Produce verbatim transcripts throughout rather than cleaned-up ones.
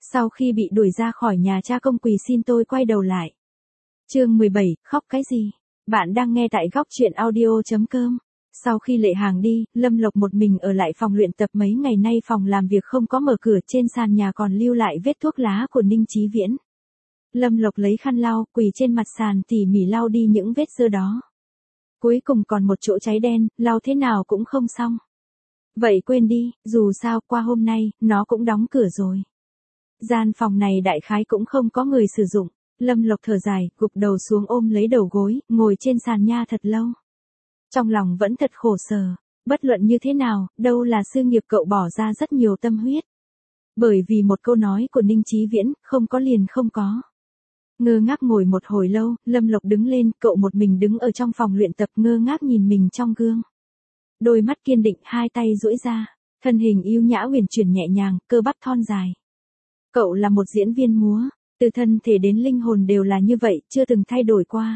Sau khi bị đuổi ra khỏi nhà cha công quỳ xin tôi quay đầu lại. Chương mười bảy, khóc cái gì? Bạn đang nghe tại góc truyện audio chấm com. Sau khi Lệ Hàng đi, Lâm Lộc một mình ở lại phòng luyện tập mấy ngày nay phòng làm việc không có mở cửa, trên sàn nhà còn lưu lại vết thuốc lá của Ninh Chí Viễn. Lâm Lộc lấy khăn lau, quỳ trên mặt sàn tỉ mỉ lau đi những vết xơ đó. Cuối cùng còn một chỗ cháy đen, lau thế nào cũng không xong. Vậy quên đi, dù sao qua hôm nay, nó cũng đóng cửa rồi. Gian phòng này đại khái cũng không có người sử dụng. Lâm Lộc thở dài, gục đầu xuống ôm lấy đầu gối, ngồi trên sàn nha thật lâu. Trong lòng vẫn thật khổ sở, bất luận như thế nào, đâu là sự nghiệp cậu bỏ ra rất nhiều tâm huyết. Bởi vì một câu nói của Ninh Chí Viễn, không có liền không có. Ngơ ngác ngồi một hồi lâu, Lâm Lộc đứng lên, cậu một mình đứng ở trong phòng luyện tập ngơ ngác nhìn mình trong gương. Đôi mắt kiên định, hai tay duỗi ra, thân hình yêu nhã uyển chuyển nhẹ nhàng, cơ bắp thon dài. Cậu là một diễn viên múa, từ thân thể đến linh hồn đều là như vậy, chưa từng thay đổi qua.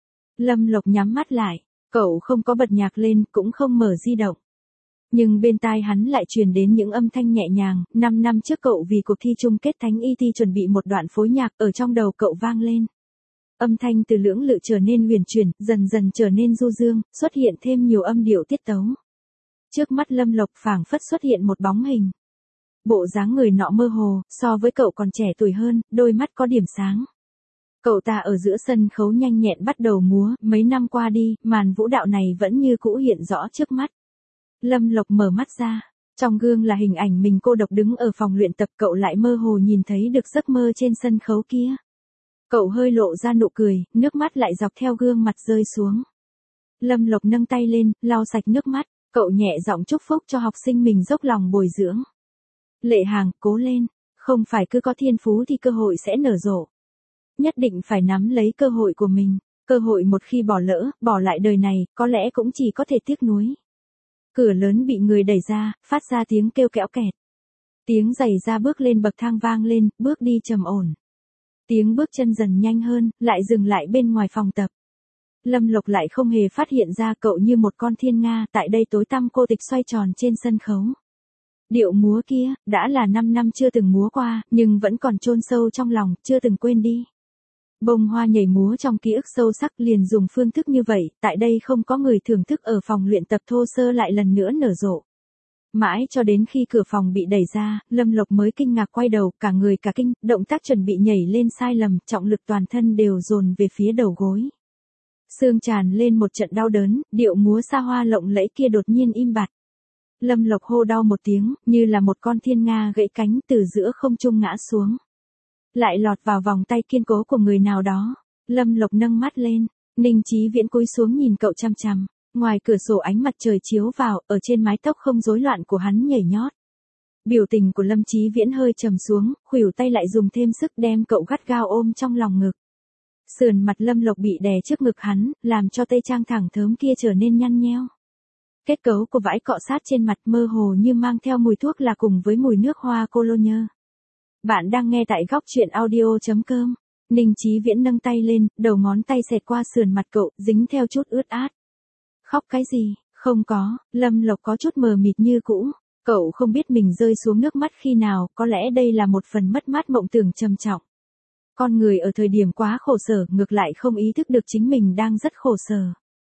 Lâm Lộc nhắm mắt lại, cậu không có bật nhạc lên, cũng không mở di động. Nhưng bên tai hắn lại truyền đến những âm thanh nhẹ nhàng, năm năm trước cậu vì cuộc thi chung kết Thánh Y Thi chuẩn bị một đoạn phối nhạc ở trong đầu cậu vang lên. Âm thanh từ lưỡng lự trở nên huyền chuyển, dần dần trở nên du dương, xuất hiện thêm nhiều âm điệu tiết tấu. Trước mắt Lâm Lộc phảng phất xuất hiện một bóng hình. Bộ dáng người nọ mơ hồ, so với cậu còn trẻ tuổi hơn, đôi mắt có điểm sáng. Cậu ta ở giữa sân khấu nhanh nhẹn bắt đầu múa, mấy năm qua đi, màn vũ đạo này vẫn như cũ hiện rõ trước mắt. Lâm Lộc mở mắt ra, trong gương là hình ảnh mình cô độc đứng ở phòng luyện tập, cậu lại mơ hồ nhìn thấy được giấc mơ trên sân khấu kia. Cậu hơi lộ ra nụ cười, nước mắt lại dọc theo gương mặt rơi xuống. Lâm Lộc nâng tay lên, lau sạch nước mắt, cậu nhẹ giọng chúc phúc cho học sinh mình dốc lòng bồi dưỡng. Lệ Hàng, cố lên, không phải cứ có thiên phú thì cơ hội sẽ nở rộ. Nhất định phải nắm lấy cơ hội của mình, cơ hội một khi bỏ lỡ, bỏ lại đời này, có lẽ cũng chỉ có thể tiếc nuối. Cửa lớn bị người đẩy ra, phát ra tiếng kêu kẽo kẹt. Tiếng giày da bước lên bậc thang vang lên, bước đi trầm ổn. Tiếng bước chân dần nhanh hơn, lại dừng lại bên ngoài phòng tập. Lâm Lộc lại không hề phát hiện ra cậu như một con thiên nga, tại đây tối tăm cô tịch xoay tròn trên sân khấu. Điệu múa kia, đã là năm năm chưa từng múa qua, nhưng vẫn còn chôn sâu trong lòng, chưa từng quên đi. Bông hoa nhảy múa trong ký ức sâu sắc, liền dùng phương thức như vậy, tại đây không có người thưởng thức ở phòng luyện tập thô sơ lại lần nữa nở rộ. Mãi cho đến khi cửa phòng bị đẩy ra, Lâm Lộc mới kinh ngạc quay đầu, cả người cả kinh, động tác chuẩn bị nhảy lên sai lầm, trọng lực toàn thân đều dồn về phía đầu gối. Xương tràn lên một trận đau đớn, điệu múa xa hoa lộng lẫy kia đột nhiên im bặt. Lâm Lộc hô đau một tiếng, như là một con thiên nga gãy cánh từ giữa không trung ngã xuống. Lại lọt vào vòng tay kiên cố của người nào đó. Lâm Lộc nâng mắt lên, Ninh Chí Viễn cúi xuống nhìn cậu chằm chằm. Ngoài cửa sổ ánh mặt trời chiếu vào, ở trên mái tóc không rối loạn của hắn nhảy nhót. Biểu tình của Lâm Chí Viễn hơi trầm xuống, khuỷu tay lại dùng thêm sức đem cậu gắt gao ôm trong lòng ngực. Sườn mặt Lâm Lộc bị đè trước ngực hắn, làm cho tây trang thẳng thớm kia trở nên nhăn nheo. Kết cấu của vải cọ sát trên mặt mơ hồ như mang theo mùi thuốc là cùng với mùi nước hoa cologne. Bạn đang nghe tại góc truyện audio chấm com. Ninh Chí Viễn nâng tay lên, đầu ngón tay xẹt qua sườn mặt cậu, dính theo chút ướt át. Khóc cái gì? Không có, Lâm Lộc có chút mờ mịt như cũ. Cậu không biết mình rơi xuống nước mắt khi nào, có lẽ đây là một phần mất mát mộng tưởng trầm trọng. Con người ở thời điểm quá khổ sở, ngược lại không ý thức được chính mình đang rất khổ sở.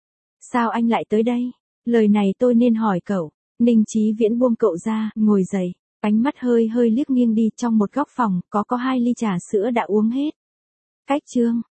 Sao anh lại tới đây? Lời này tôi nên hỏi cậu. Ninh Chí Viễn buông cậu ra, ngồi dậy. Ánh mắt hơi hơi liếc nghiêng đi, trong một góc phòng, có có hai ly trà sữa đã uống hết. Cách chương,